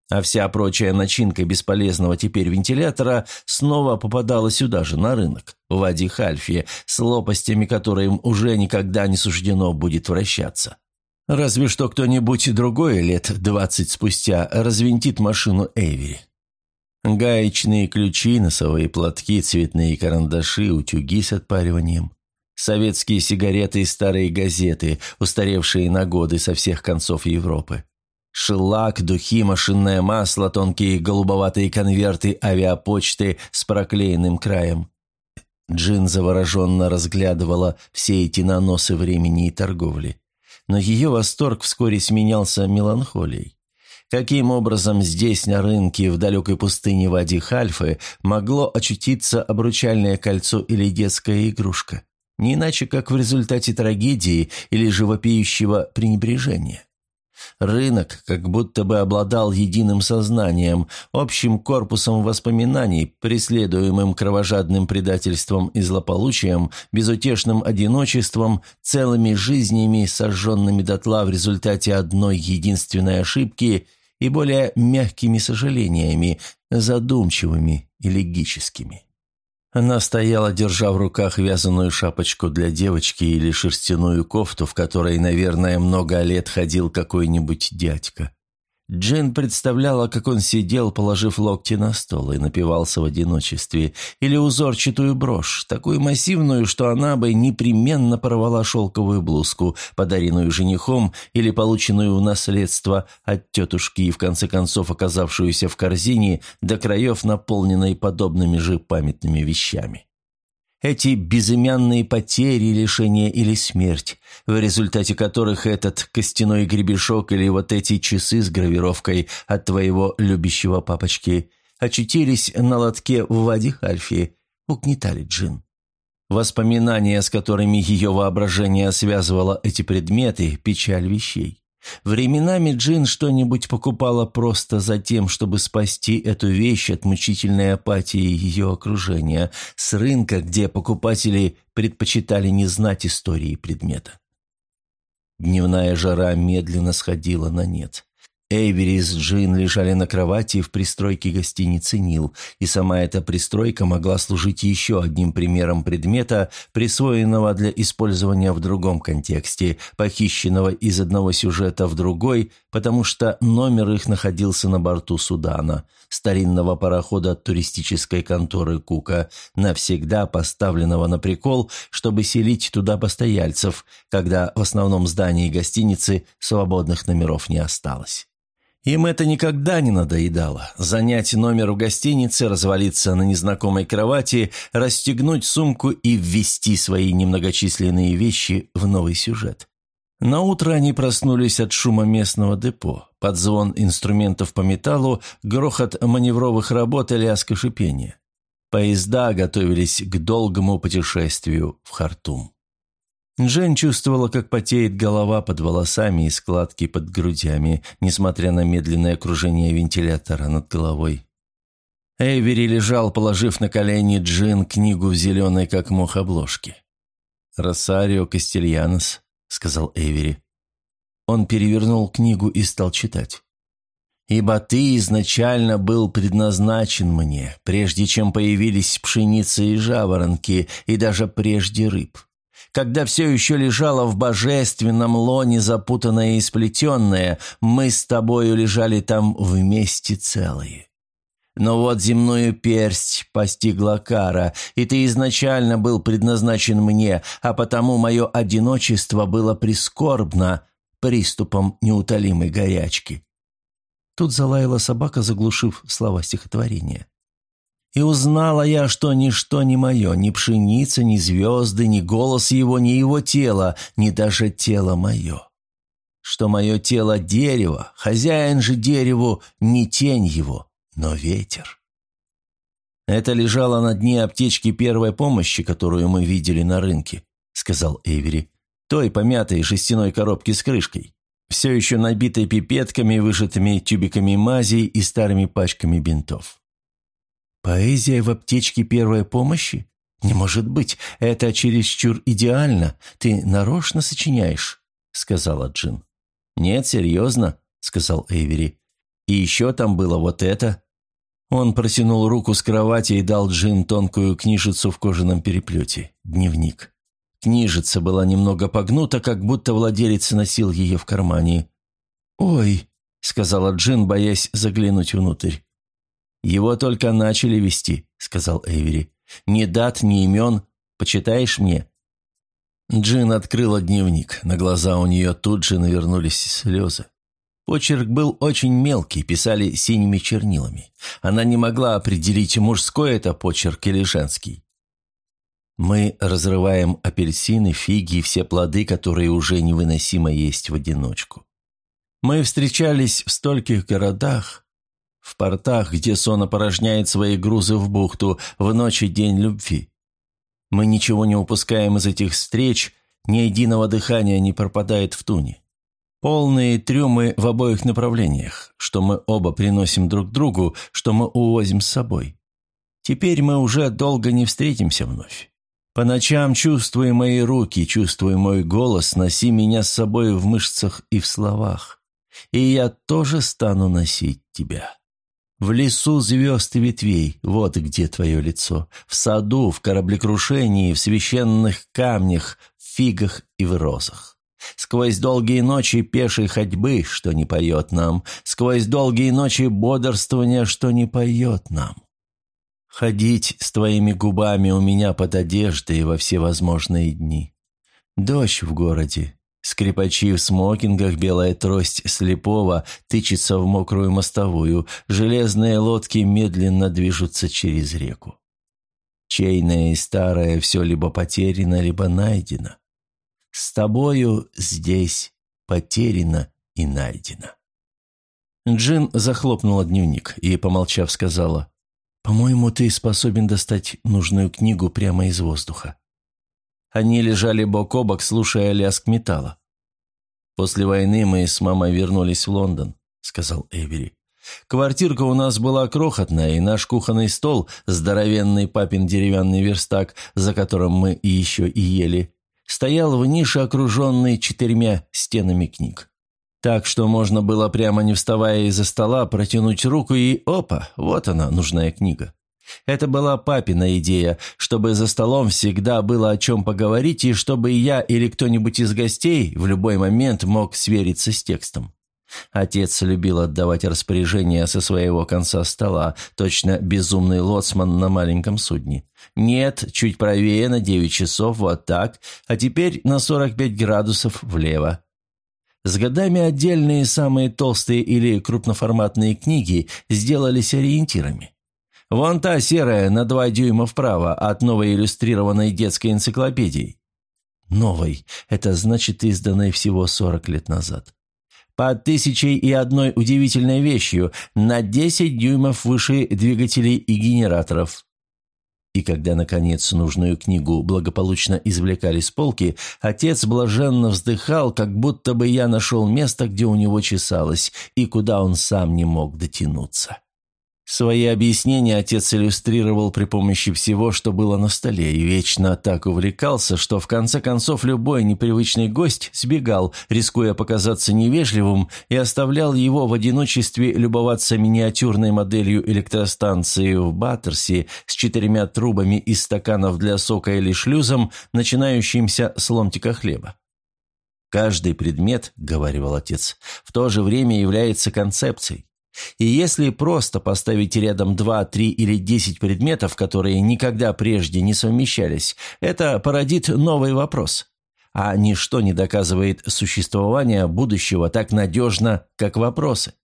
Бесполезного теперь вентилятора снова попадала сюда же, на рынок, в Вади-Хальфе, с лопастями, которым уже никогда не суждено будет вращаться. Разве что кто-нибудь другой лет 20 спустя развинтит машину Эйвери. Гаечные ключи, носовые платки, цветные карандаши, утюги с отпариванием. Советские сигареты и старые газеты, устаревшие на годы со всех концов Европы. Шеллак, духи, машинное масло, тонкие голубоватые конверты авиапочты с проклеенным краем. Джин завороженно разглядывала все эти наносы времени и торговли. Но ее восторг вскоре сменялся меланхолией. Каким образом здесь, на рынке, в далекой пустыне Вади-Хальфы, могло очутиться обручальное кольцо или детская игрушка? Не иначе, как в результате трагедии или же вопиющего пренебрежения. Рынок как будто бы обладал единым сознанием, общим корпусом воспоминаний, преследуемым кровожадным предательством и злополучием, безутешным одиночеством, целыми жизнями, сожженными дотла в результате одной единственной ошибки и более мягкими сожалениями, задумчивыми и легическими. Она стояла, держа в руках вязаную шапочку для девочки или шерстяную кофту, в которой, наверное, много лет ходил какой-нибудь дядька. Джин представляла, как он сидел, положив локти на стол, и напивался в одиночестве, или узорчатую брошь, такую массивную, что она бы непременно порвала шелковую блузку, подаренную женихом или полученную в наследство от тетушки и в конце концов оказавшуюся в корзине до краев, наполненной подобными же памятными вещами. Эти безымянные потери, лишения или смерть, в результате которых этот костяной гребешок или вот эти часы с гравировкой от твоего любящего папочки очутились на лотке в Вади-Хальфе, угнетали Джин. Воспоминания, с которыми ее воображение связывало эти предметы, печаль вещей. Временами Джин что-нибудь покупала просто за тем, чтобы спасти эту вещь от мучительной апатии ее окружения, с рынка, где покупатели предпочитали не знать истории предмета. Дневная жара медленно сходила на нет. Эйвери с Джин лежали на кровати в пристройке гостиницы «Нил», и сама эта пристройка могла служить еще одним примером предмета, присвоенного для использования в другом контексте, похищенного из одного сюжета в другой, потому что номер их находился на борту Судана, старинного парохода туристической конторы Кука, навсегда поставленного на прикол, чтобы селить туда постояльцев, когда в основном здании гостиницы свободных номеров не осталось. Им это никогда не надоедало. Занять номер в гостинице, развалиться на незнакомой кровати, расстегнуть сумку и ввести свои немногочисленные вещи в новый сюжет. Наутро они проснулись от шума местного депо, под звон инструментов по металлу, грохот маневровых работ и лязг и шипение. Поезда готовились к долгому путешествию в Хартум. Джен чувствовала, как потеет голова под волосами и складки под грудями, несмотря на медленное кружение вентилятора над головой. Эйвери лежал, положив на колени Джин книгу в зеленой, как мох, обложке. «Росарио Кастильянос», — сказал Эйвери. Он перевернул книгу и стал читать. «Ибо ты изначально был предназначен мне, прежде чем появились пшеница и жаворонки, и даже прежде рыб. Когда все еще лежало в божественном лоне запутанное и сплетенное, мы с тобою лежали там вместе целые. Но вот земную персть постигла кара, и ты изначально был предназначен мне, а потому мое одиночество было прискорбно приступом неутолимой горячки». Тут залаяла собака, заглушив слова стихотворения. «И узнала я, что ничто не мое, ни пшеница, ни звезды, ни голос его, ни его тело, ни даже тело мое. Что мое тело дерево, хозяин же дереву не тень его, но ветер». «Это лежало на дне аптечки первой помощи, которую мы видели на рынке», — сказал Эйвери, «той помятой жестяной коробки с крышкой, все еще набитой пипетками, выжатыми тюбиками мазей и старыми пачками бинтов». «Поэзия в аптечке первой помощи? Не может быть, это чересчур идеально. Ты нарочно сочиняешь», — сказала Джин. «Нет, серьезно», — сказал Эйвери. «И еще там было вот это». Он протянул руку с кровати и дал Джин тонкую книжицу в кожаном переплете. Дневник. Книжица была немного погнута, как будто владелец носил ее в кармане. «Ой», — сказала Джин, боясь заглянуть внутрь. «Его только начали вести», — сказал Эйвери. «Ни дат, ни имен. Почитаешь мне?» Джин открыла дневник. На глаза у нее тут же навернулись слезы. Почерк был очень мелкий, писали синими чернилами. Она не могла определить, мужской это почерк или женский. «Мы разрываем апельсины, фиги и все плоды, которые уже невыносимо есть в одиночку. Мы встречались в стольких городах, в портах, где сон опорожняет свои грузы в бухту, в ночь и день любви. Мы ничего не упускаем из этих встреч, ни единого дыхания не пропадает в туне. Полные трюмы в обоих направлениях, что мы оба приносим друг другу, что мы увозим с собой. Теперь мы уже долго не встретимся вновь. По ночам чувствуй мои руки, чувствуй мой голос, носи меня с собой в мышцах и в словах, и я тоже стану носить тебя. В лесу звезд и ветвей, вот где твое лицо. В саду, в кораблекрушении, в священных камнях, в фигах и в розах. Сквозь долгие ночи пешей ходьбы, что не поет нам. Сквозь долгие ночи бодрствования, что не поет нам. Ходить с твоими губами у меня под одеждой во все возможные дни. Дождь в городе. Скрипачи в смокингах, белая трость слепого тычется в мокрую мостовую, железные лодки медленно движутся через реку. Чейное и старое все либо потеряно, либо найдено. С тобою здесь потеряно и найдено». Джин захлопнула дневник и, помолчав, сказала: «По-моему, ты способен достать нужную книгу прямо из воздуха». Они лежали бок о бок, слушая лязг металла. «После войны мы с мамой вернулись в Лондон», — сказал Эйвери. «Квартирка у нас была крохотная, и наш кухонный стол, здоровенный папин деревянный верстак, за которым мы еще и ели, стоял в нише, окруженный 4 стенами книг. Так что можно было, прямо не вставая из-за стола, протянуть руку и опа, вот она, нужная книга. Это была папина идея, чтобы за столом всегда было о чем поговорить, и чтобы я или кто-нибудь из гостей в любой момент мог свериться с текстом. Отец любил отдавать распоряжения со своего конца стола, точно безумный лоцман на маленьком судне. Нет, чуть правее на 9 часов, вот так, а теперь на 45 градусов влево. С годами отдельные самые толстые или крупноформатные книги сделались ориентирами. Вон та серая на 2 дюйма вправо от новой иллюстрированной детской энциклопедии. Новой, это значит изданной всего 40 лет назад. Под 1001 удивительной вещью, на 10 дюймов выше двигателей и генераторов. И когда, наконец, нужную книгу благополучно извлекали с полки, отец блаженно вздыхал, как будто бы я нашел место, где у него чесалось, и куда он сам не мог дотянуться. Свои объяснения отец иллюстрировал при помощи всего, что было на столе, и вечно так увлекался, что в конце концов любой непривычный гость сбегал, рискуя показаться невежливым, и оставлял его в одиночестве любоваться миниатюрной моделью электростанции в Баттерсе с 4 трубами из стаканов для сока или шлюзом, начинающимся с ломтика хлеба. «Каждый предмет, — говаривал отец, — в то же время является концепцией. И если просто поставить рядом 2, 3 или 10 предметов, которые никогда прежде не совмещались, это породит новый вопрос. А ничто не доказывает существование будущего так надежно, как вопросы.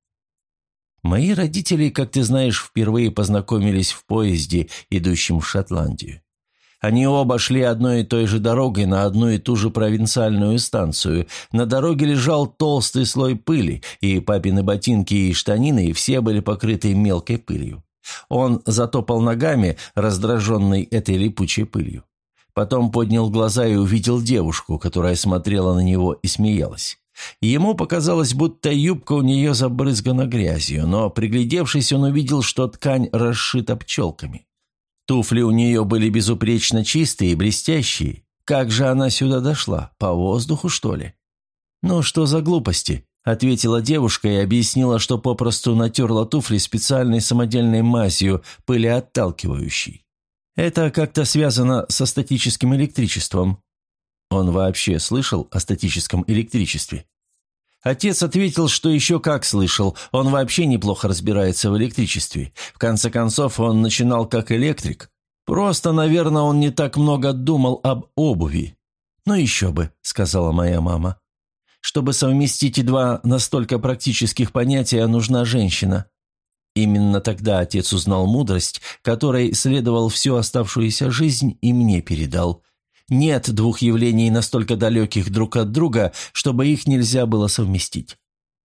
Мои родители, как ты знаешь, впервые познакомились в поезде, идущем в Шотландию. Они оба шли одной и той же дорогой на одну и ту же провинциальную станцию. На дороге лежал толстый слой пыли, и папины ботинки и штанины все были покрыты мелкой пылью. Он затопал ногами, раздраженный этой липучей пылью. Потом поднял глаза и увидел девушку, которая смотрела на него и смеялась. Ему показалось, будто юбка у нее забрызгана грязью, но, приглядевшись, он увидел, что ткань расшита пчелками. Туфли у нее были безупречно чистые и блестящие. Как же она сюда дошла? По воздуху, что ли? «Ну, что за глупости?» – ответила девушка и объяснила, что попросту натерла туфли специальной самодельной мазью, пылеотталкивающей. Это как-то связано со статическим электричеством. Он вообще слышал о статическом электричестве? Отец ответил, что еще как слышал, он вообще неплохо разбирается в электричестве. В конце концов, он начинал как электрик. Просто, наверное, он не так много думал об обуви. «Ну еще бы», — сказала моя мама. «Чтобы совместить 2 настолько практических понятия, нужна женщина». Именно тогда отец узнал мудрость, которой следовал всю оставшуюся жизнь и мне передал. Нет 2 явлений настолько далеких друг от друга, чтобы их нельзя было совместить.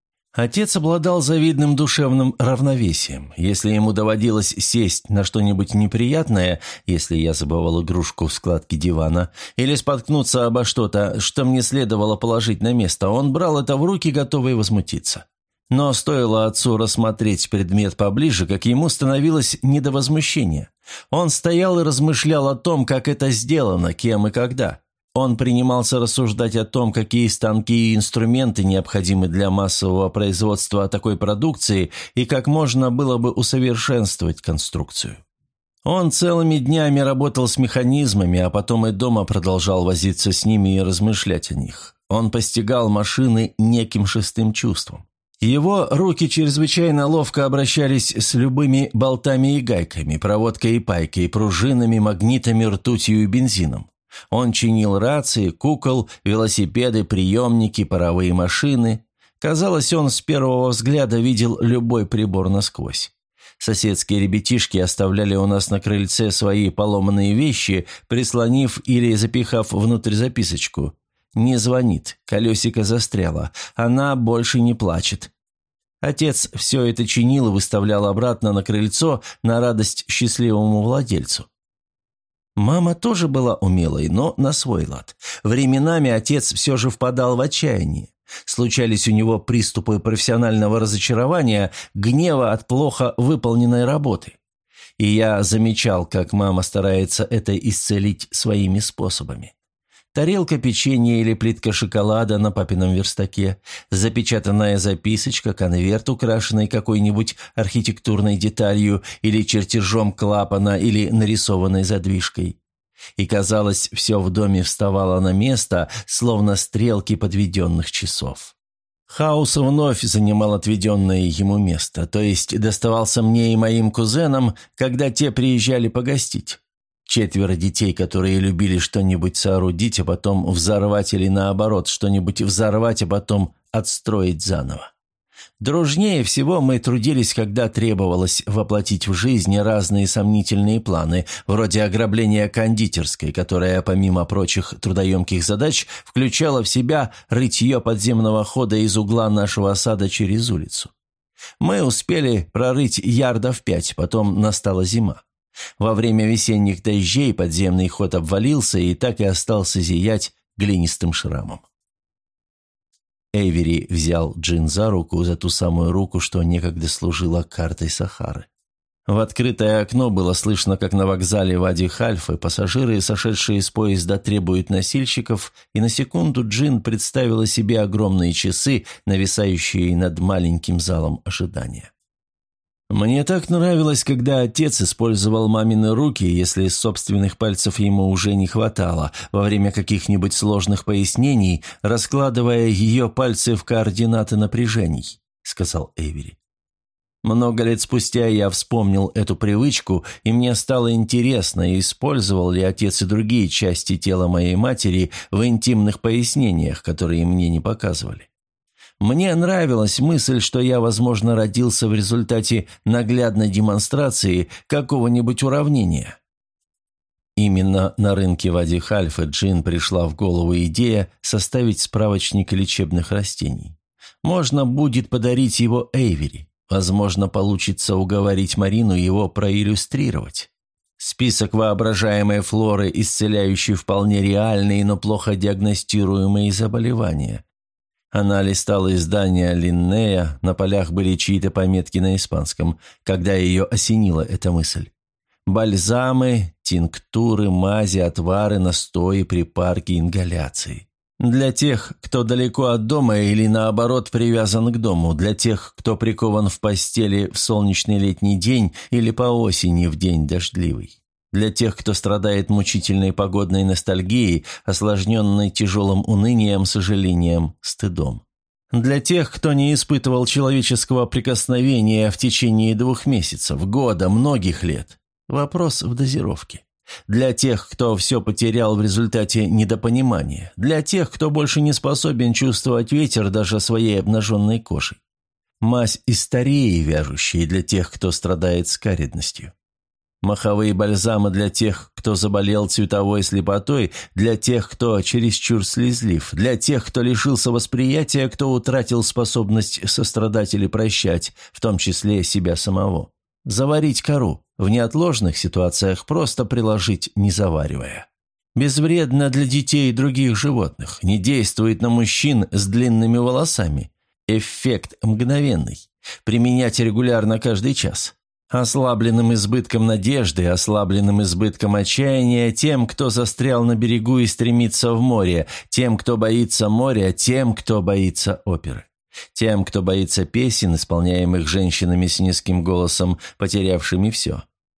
Отец обладал завидным душевным равновесием. Если ему доводилось сесть на что-нибудь неприятное, если я забывал игрушку в складке дивана, или споткнуться обо что-то, что мне следовало положить на место, он брал это в руки, готовый возмутиться. Но стоило отцу рассмотреть предмет поближе, как ему становилось не до возмущения. Он стоял и размышлял о том, как это сделано, кем и когда. Он принимался рассуждать о том, какие станки и инструменты необходимы для массового производства такой продукции и как можно было бы усовершенствовать конструкцию. Он целыми днями работал с механизмами, а потом и дома продолжал возиться с ними и размышлять о них. Он постигал машины неким 6-м чувством. Его руки чрезвычайно ловко обращались с любыми болтами и гайками, проводкой и пайкой, пружинами, магнитами, ртутью и бензином. Он чинил рации, кукол, велосипеды, приемники, паровые машины. Казалось, он с первого взгляда видел любой прибор насквозь. Соседские ребятишки оставляли у нас на крыльце свои поломанные вещи, прислонив или запихав внутрь записочку. «Не звонит, колесико застряло, она больше не плачет». Отец все это чинил и выставлял обратно на крыльцо на радость счастливому владельцу. Мама тоже была умелой, но на свой лад. Временами отец все же впадал в отчаяние. Случались у него приступы профессионального разочарования, гнева от плохо выполненной работы. И я замечал, как мама старается это исцелить своими способами. Тарелка печенья или плитка шоколада на папином верстаке, запечатанная записочка, конверт, украшенный какой-нибудь архитектурной деталью или чертежом клапана или нарисованной задвижкой. И, казалось, все в доме вставало на место, словно стрелки подведенных часов. Хаос вновь занимал отведенное ему место, то есть доставался мне и моим кузенам, когда те приезжали погостить. 4 детей, которые любили что-нибудь соорудить, а потом взорвать или наоборот, что-нибудь взорвать, а потом отстроить заново. Дружнее всего мы трудились, когда требовалось воплотить в жизнь разные сомнительные планы, вроде ограбления кондитерской, которая, помимо прочих трудоемких задач, включала в себя рытье подземного хода из угла нашего сада через улицу. Мы успели прорыть ярдов 5, потом настала зима. Во время весенних дождей подземный ход обвалился и так и остался зиять глинистым шрамом. Эйвери взял Джин за руку, за ту самую руку, что некогда служила картой Сахары. В открытое окно было слышно, как на вокзале Вади-Хальфы пассажиры, сошедшие с поезда, требуют носильщиков, и на секунду Джин представила себе огромные часы, нависающие над маленьким залом ожидания. Мне так нравилось, когда отец использовал мамины руки, если собственных пальцев ему уже не хватало, во время каких-нибудь сложных пояснений, раскладывая ее пальцы в координаты напряжений, сказал Эйвери. Много лет спустя я вспомнил эту привычку, и мне стало интересно, использовал ли отец и другие части тела моей матери в интимных пояснениях, которые мне не показывали. Мне нравилась мысль, что я, возможно, родился в результате наглядной демонстрации какого-нибудь уравнения. Именно на рынке Вади-Хальфы Джин пришла в голову идея составить справочник лечебных растений. Можно будет подарить его Эйвери. Возможно, получится уговорить Марину его проиллюстрировать. Список воображаемой флоры, исцеляющий вполне реальные, но плохо диагностируемые заболевания. Она листала издания Линнея, на полях были чьи-то пометки на испанском, когда ее осенила эта мысль. Бальзамы, тинктуры, мази, отвары, настои, припарки, ингаляции. Для тех, кто далеко от дома или, наоборот, привязан к дому, для тех, кто прикован в постели в солнечный летний день или по осени в день дождливый. Для тех, кто страдает мучительной погодной ностальгией, осложненной тяжелым унынием, сожалением, стыдом. Для тех, кто не испытывал человеческого прикосновения в течение 2 месяцев, года, многих лет. Вопрос в дозировке. Для тех, кто все потерял в результате недопонимания. Для тех, кто больше не способен чувствовать ветер даже своей обнаженной кожей. Мазь из стареи, вяжущие для тех, кто страдает скаредностью. Маховые бальзамы для тех, кто заболел цветовой слепотой, для тех, кто чересчур слезлив, для тех, кто лишился восприятия, кто утратил способность сострадать или прощать, в том числе себя самого. Заварить кору, в неотложных ситуациях просто приложить, не заваривая. Безвредно для детей и других животных, не действует на мужчин с длинными волосами. Эффект мгновенный. Применять регулярно каждый час. Ослабленным избытком надежды, ослабленным избытком отчаяния, тем, кто застрял на берегу и стремится в море, тем, кто боится моря, тем, кто боится оперы, тем, кто боится песен, исполняемых женщинами с низким голосом, потерявшими все,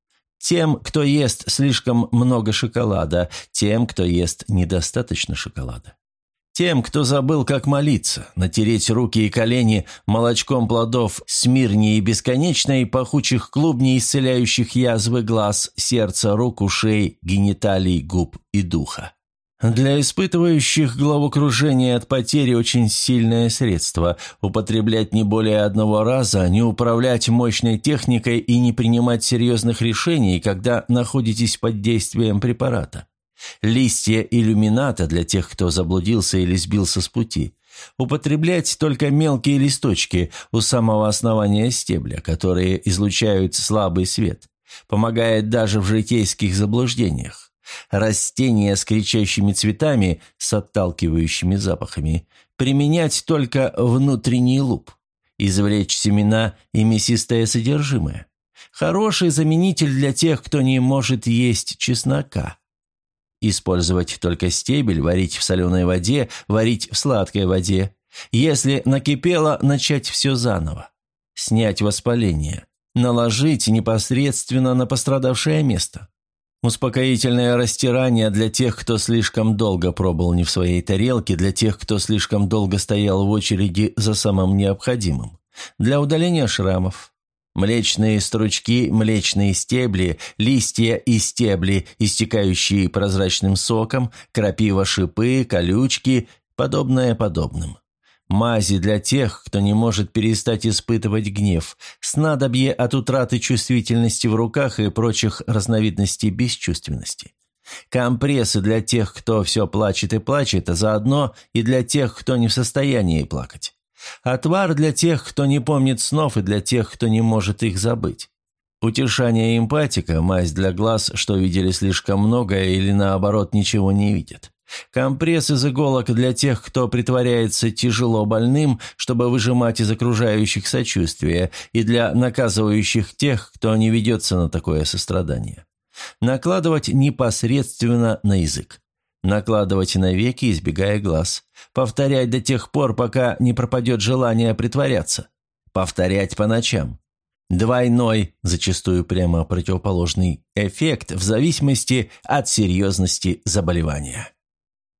тем, кто ест слишком много шоколада, тем, кто ест недостаточно шоколада. Тем, кто забыл, как молиться, натереть руки и колени молочком плодов смирни и бесконечной, пахучих клубней, исцеляющих язвы глаз, сердца, рук, ушей, гениталий, губ и духа. Для испытывающих головокружение от потери очень сильное средство – употреблять не более 1 раза, не управлять мощной техникой и не принимать серьезных решений, когда находитесь под действием препарата. Листья иллюмината для тех, кто заблудился или сбился с пути. Употреблять только мелкие листочки у самого основания стебля, которые излучают слабый свет. Помогает даже в житейских заблуждениях. Растения с кричащими цветами, с отталкивающими запахами. Применять только внутренний луп. Извлечь семена и мясистое содержимое. Хороший заменитель для тех, кто не может есть чеснока. Использовать только стебель, варить в соленой воде, варить в сладкой воде. Если накипело, начать все заново. Снять воспаление. Наложить непосредственно на пострадавшее место. Успокоительное растирание для тех, кто слишком долго пробыл не в своей тарелке, для тех, кто слишком долго стоял в очереди за самым необходимым. Для удаления шрамов. Млечные стручки, млечные стебли, листья и стебли, истекающие прозрачным соком, крапива, шипы, колючки, подобное подобным. мази для тех, кто не может перестать испытывать гнев, снадобье от утраты чувствительности в руках и прочих разновидностей бесчувственности. Компрессы для тех, кто все плачет и плачет, а заодно и для тех, кто не в состоянии плакать. Отвар для тех, кто не помнит снов, и для тех, кто не может их забыть. Утешание эмпатика – мазь для глаз, что видели слишком многое или наоборот ничего не видят. Компресс из иголок для тех, кто притворяется тяжело больным, чтобы выжимать из окружающих сочувствие, и для наказывающих тех, кто не ведется на такое сострадание. Накладывать непосредственно на язык. Накладывать на веки, избегая глаз. Повторять до тех пор, пока не пропадет желание притворяться. Повторять по ночам. Двойной, зачастую прямо противоположный, эффект в зависимости от серьезности заболевания.